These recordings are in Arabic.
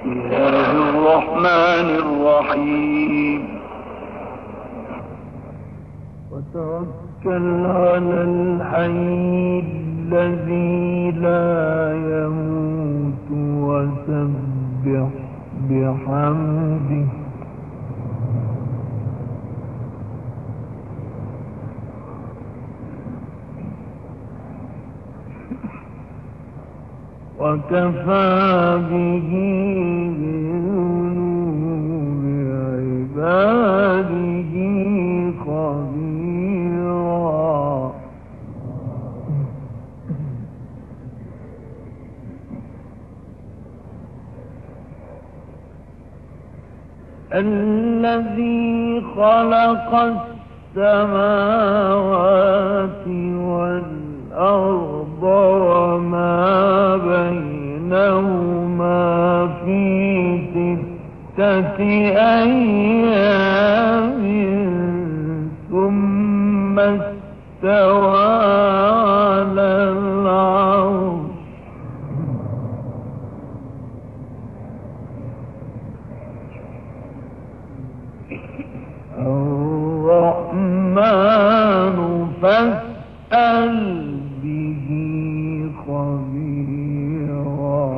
الله الرحمن الرحيم وتوكل على الحي الذي لا يموت وسبح بحمده وكفى به بذنوب عباده خبيرا الذي خلق السماوات والأرض وما بينهما في 6 أيام ثم استوى على العرش الرحمن فاسأل به خبيرا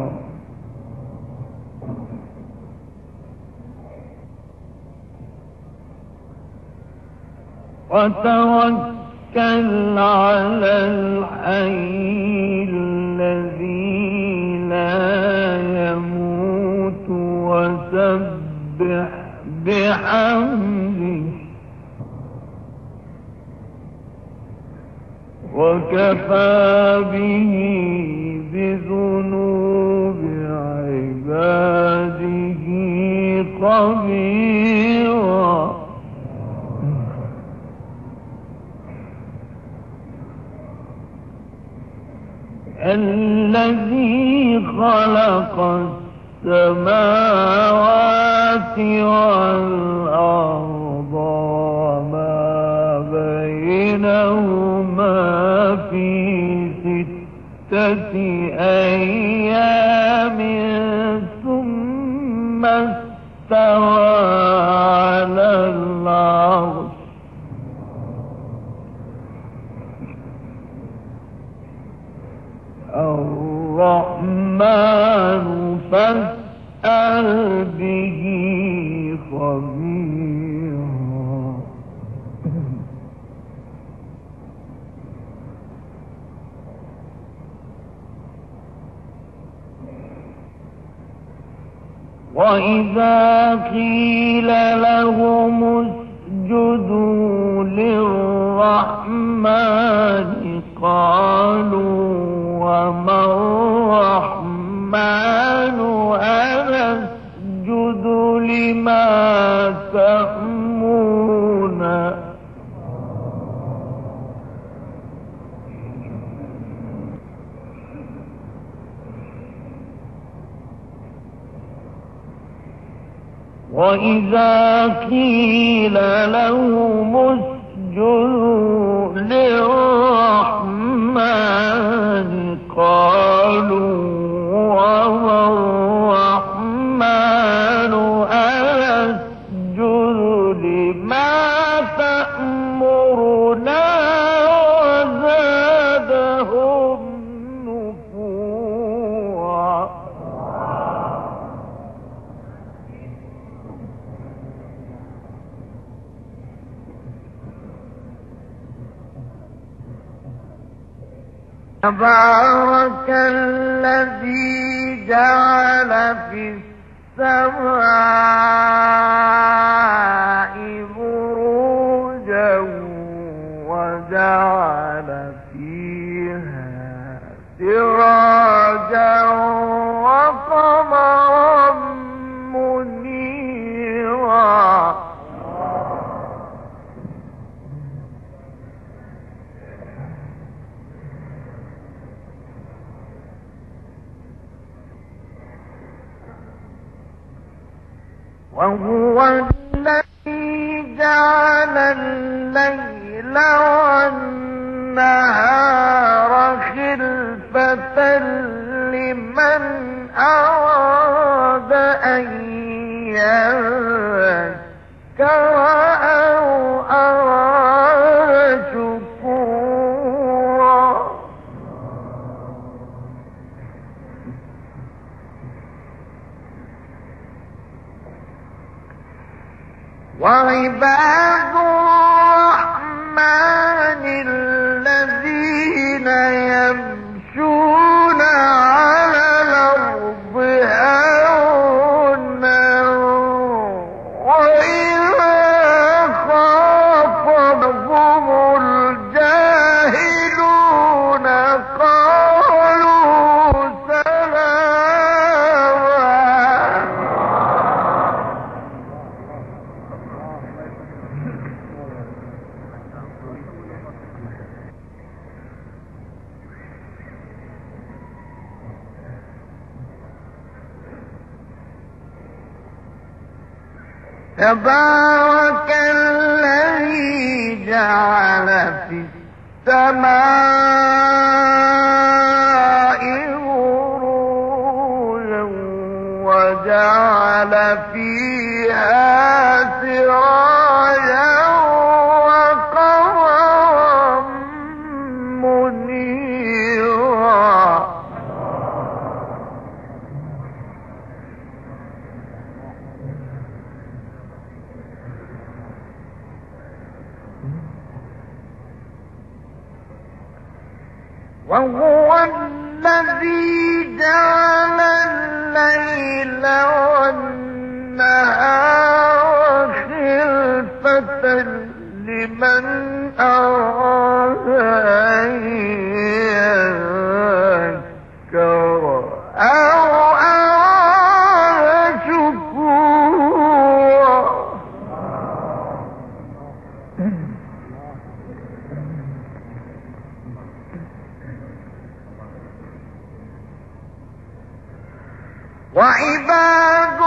وتوكل على الحي الذي لا يموت وسبح بحمده وكفى به بذنوب عباده خبيرا الذي خلق السماوات والأرض وما بينهما في 6 أيام ثم استوى على العرش الرحمن فاسأل به خبيرا وإذا قيل لهم اسجدوا للرحمن قالوا وما الرحمن أنسجد لما تأمرنا وإذا قيل لهم اسجدوا للرحمن قالوا وما الرحمن أنسجد لما تأمرنا وزادهم نفورا تبارك الذي جعل في السماء بروجا وجعل فيها سراجا وقمرا منيرا وهو الذي جعل الليل والنهار خلفة لمن أراد أن يذكر أو أراد شكورا وعباد الرحمن الذين يمشون على الأرض هونا وإذا خاطبهم الجاهلون قالوا سلاما تبارك الذي جعل في السماء بروجا وجعل فيها سراجا وقمرا منيرا وهو الذي جعل الليل والنهار خلفة لمن أراد أن يذكر أو أراد شكورا وعباد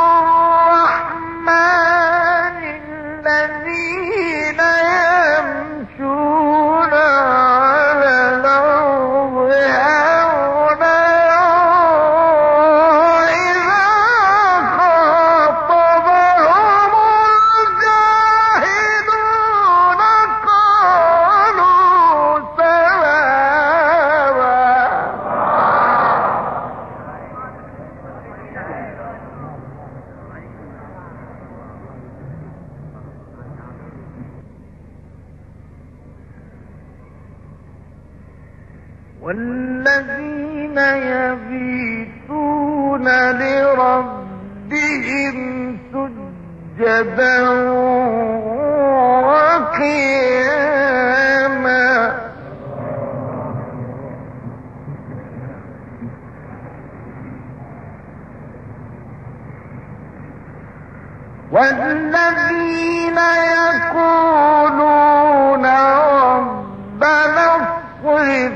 الرحمن الذين يمشون على الأرض هونا وإذا خاطبهم الجاهلون قالوا سلاما والذين يبيتون لربهم سجدا وقياما والذين يقولون ربنا اصرف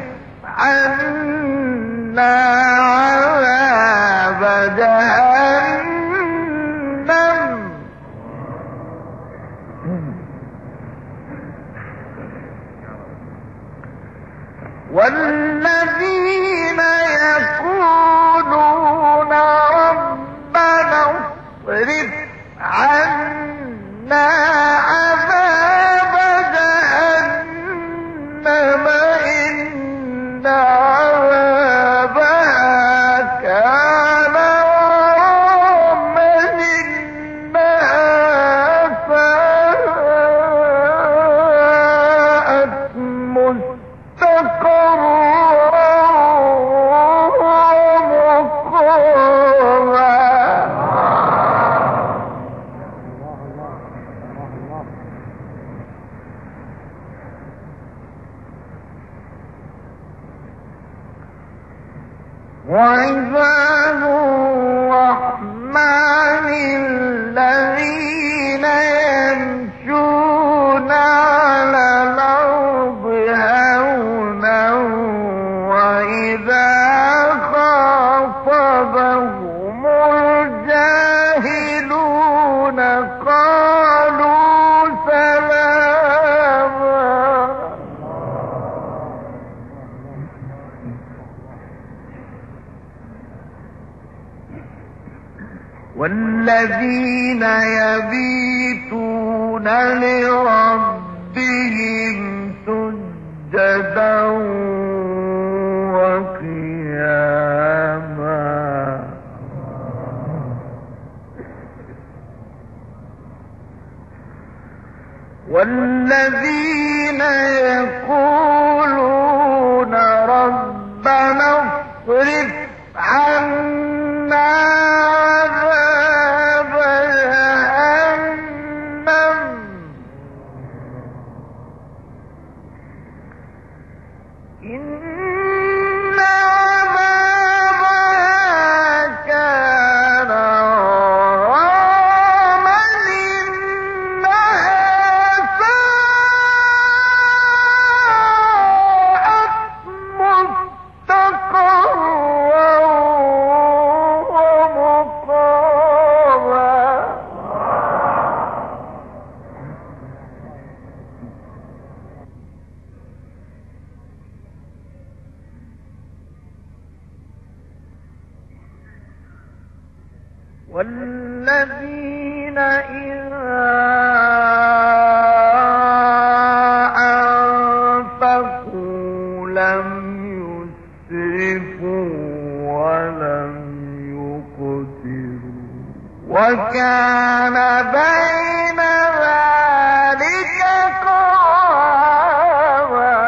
عنا عذاب جهنم والذين يقولون ربنا اصرف عنا عذاب جهنم إن عذابها كان غراما إنها ساءت مستقرا ومقاما والذين يبيتون لربهم سجدا وقياما والذين يقولون ربنا اصرف عنا عذاب جهنم إن عذابها كان غراما إنها ساءت مستقرا ومقاما والذين إذا أنفقوا لم يسرفوا ولم يقتروا وكان بين ذلك قواما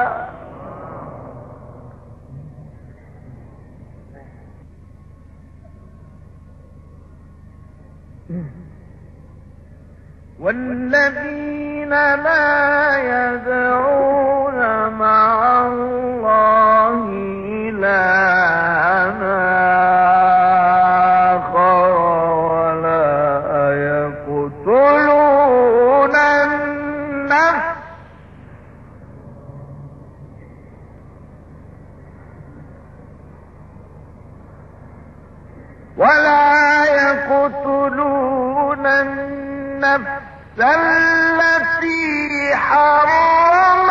والذين لا يدعون مع الله إلهًا آخر ولا يقتلون النفس التي حرم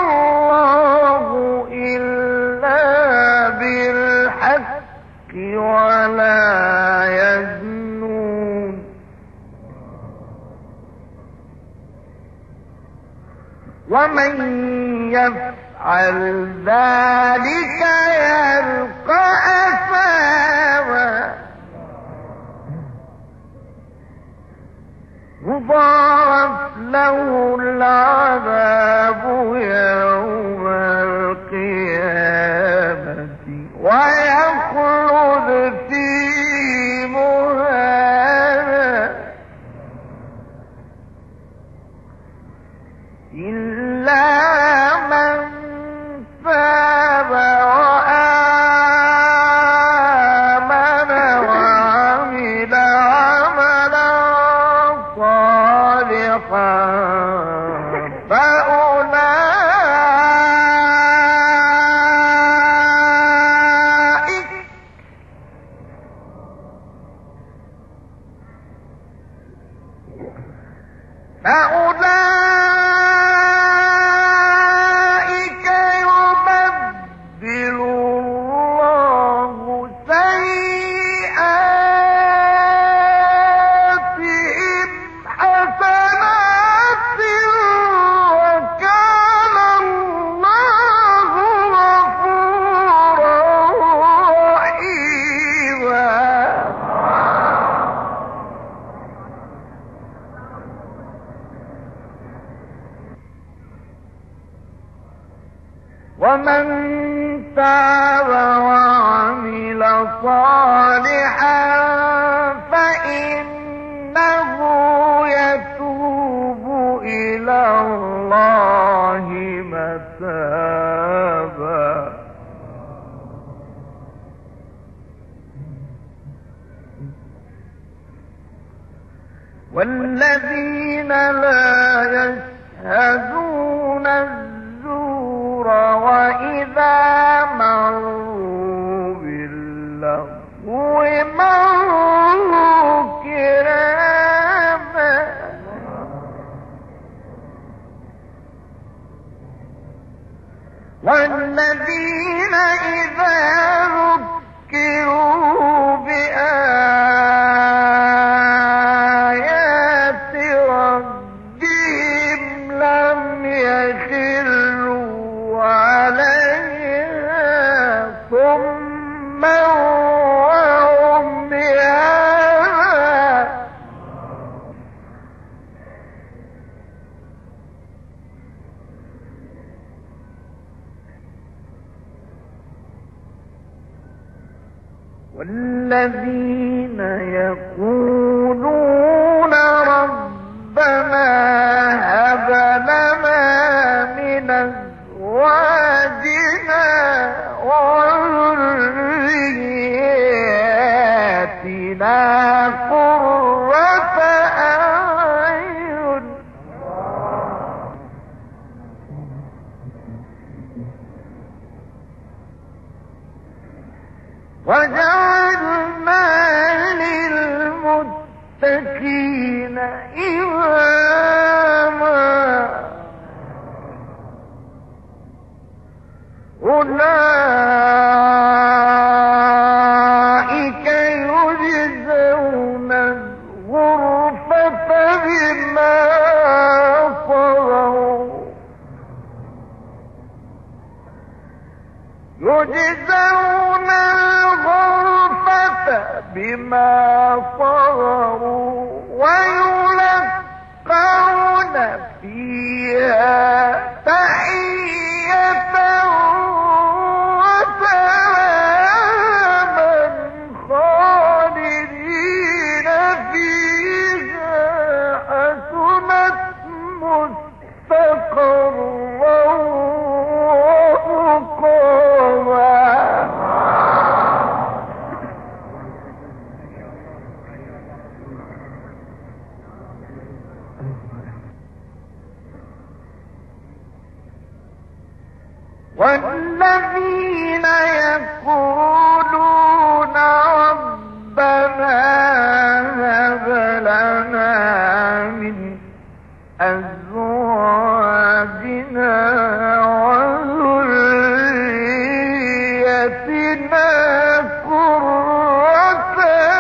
الله إلا بالحق ولا يزنون ومن يفعل ذلك يلقى أثاما يضاعف له العذاب يوم القيامة ويخلد فيه مهانا إلا من تاب وآمن وعمل عملا صالحا فأولئك يبدل الله سيئاتهم حسنات وكان الله غفورا رحيما ومن تاب وعمل صالحا فإنه يتوب إلى الله متابا والذين لا يشهدون الزور وإذا مروا باللغو مروا كراما والذين إذا ذكروا بآيات والذين يقولون ربنا هب لنا من أزواجنا وذرياتنا قرة أعين وجعلنا للمتقين إماما أولئك يجزون الغرفة بما صبروا يجزون الغرفة بما صبروا ويلقون فيها تحية وسلاما خالدين فيها حسنت مستقرا ومقاما والذين يقولون ربنا هب لنا من أزواجنا وذريتنا قرة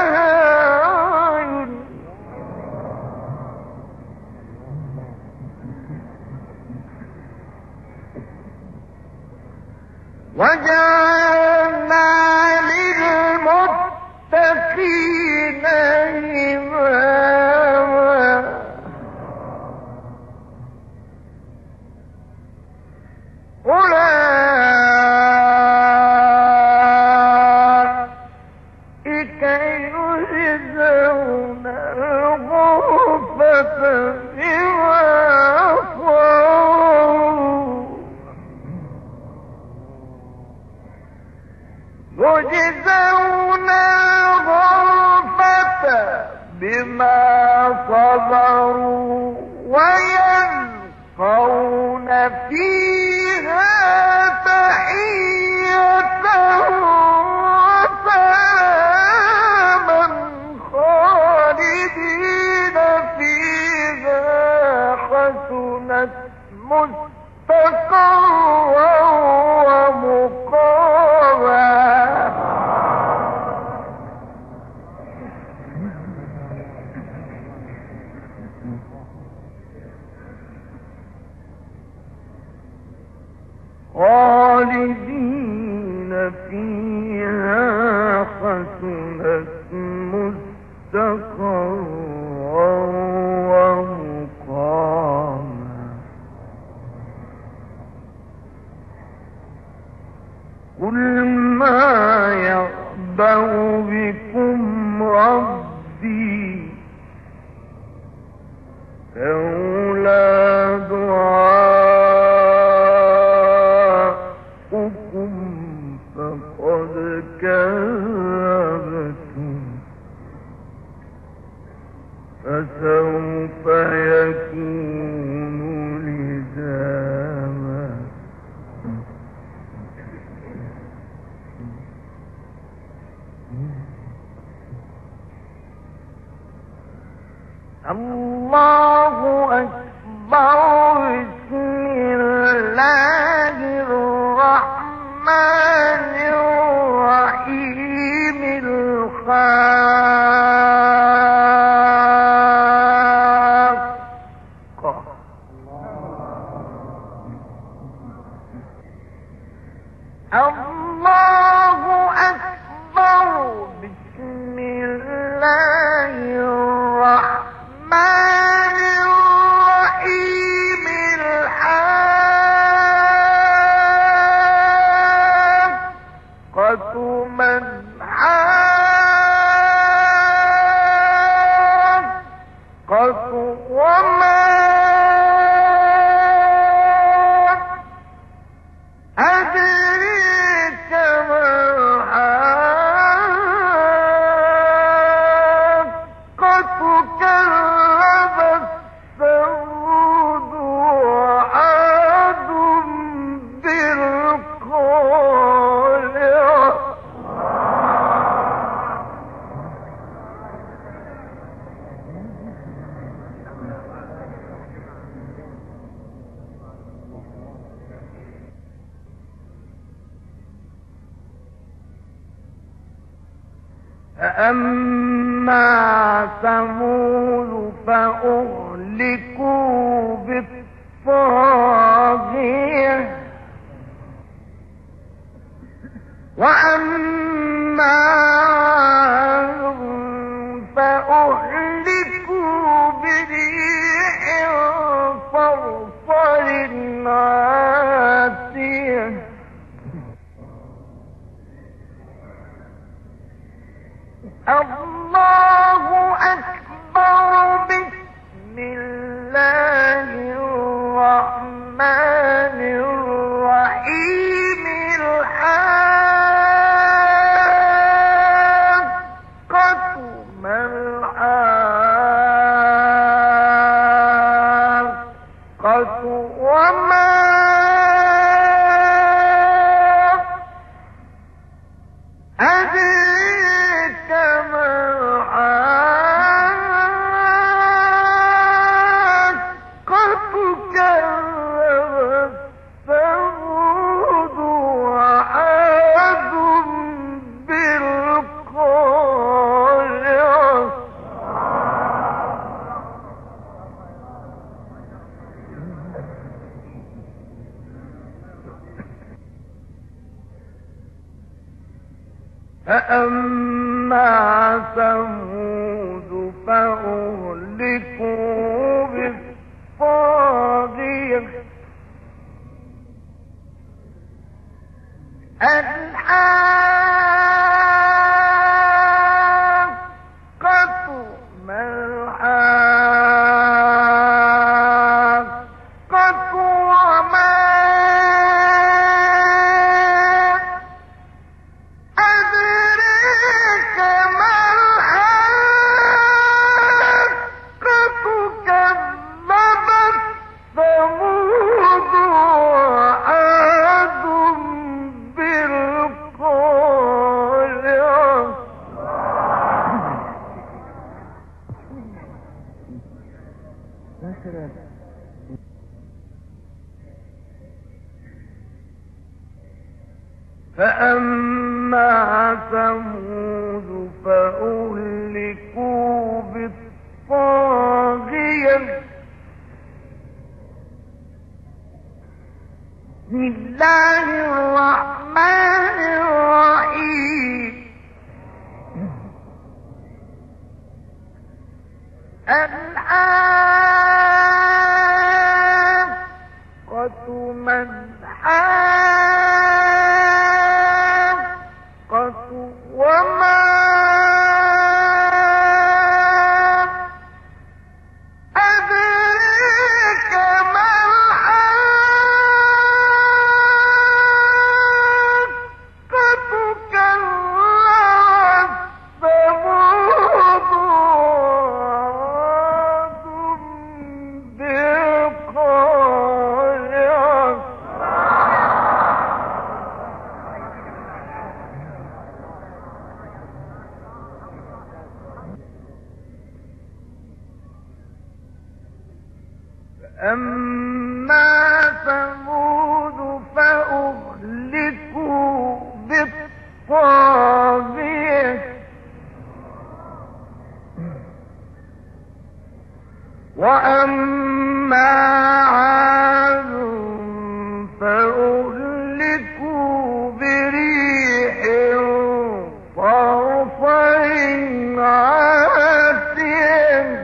أعين وجعلنا للمتقين إماما أولئك يجزون الغرفة بما صبروا يجزون الغرفة بما صبروا ويلقون فيها تحية وسلاما خالدين فيها حسنت مستقرا ومقاما خالدين فيها حسنت مستقرا ومقاما قل ما يعبأ بكم ربي لولا دعاؤكم فقد كذبتم فسوف يكون لزاما الله أكبر بسم الله الرحمن الرحيم الحاقة الله أكبر بسم الله الرحمن الرحيم الحاقة ما الحاقة وما أدريك ما الحاقة كذب الثمود وعاد بالقارعة فأما ثمود فأهلكوا بالطاغية وأما عاد فأهلكوا بريح صرصر عاتية الله أكبر بسم الله الرحمن الرحيم الحاقة ما الحاقة وما أدريك ما الحاقة كذب الثمود وعاد بالقارعة فأما ثمود فأهلكوا بالطاغية الحاقة ما الحاقة وما أدريك ما الحاقة كذب الثمود وعاد بالقارعة فأما ثمود فأهلكوا بالطاغية بسم الله الرحمن الرحيم الحاقة ما الحاقة وما أدريك ما الحاقة كذب الثمود وعاد بالقارعة أما ثمود فأهلكوا بالطاغية وأما عاد فأهلكوا بريح صرصر عاتية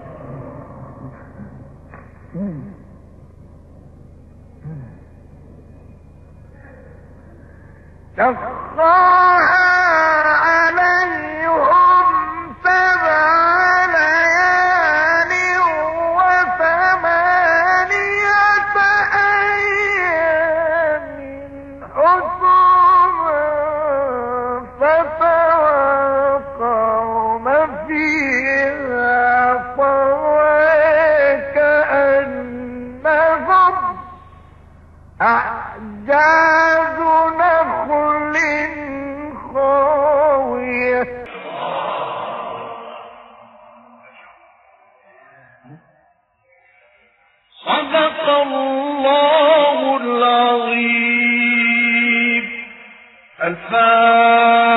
سخرها عليهم 7 ليال صدق الله العظيم. الفاتحة.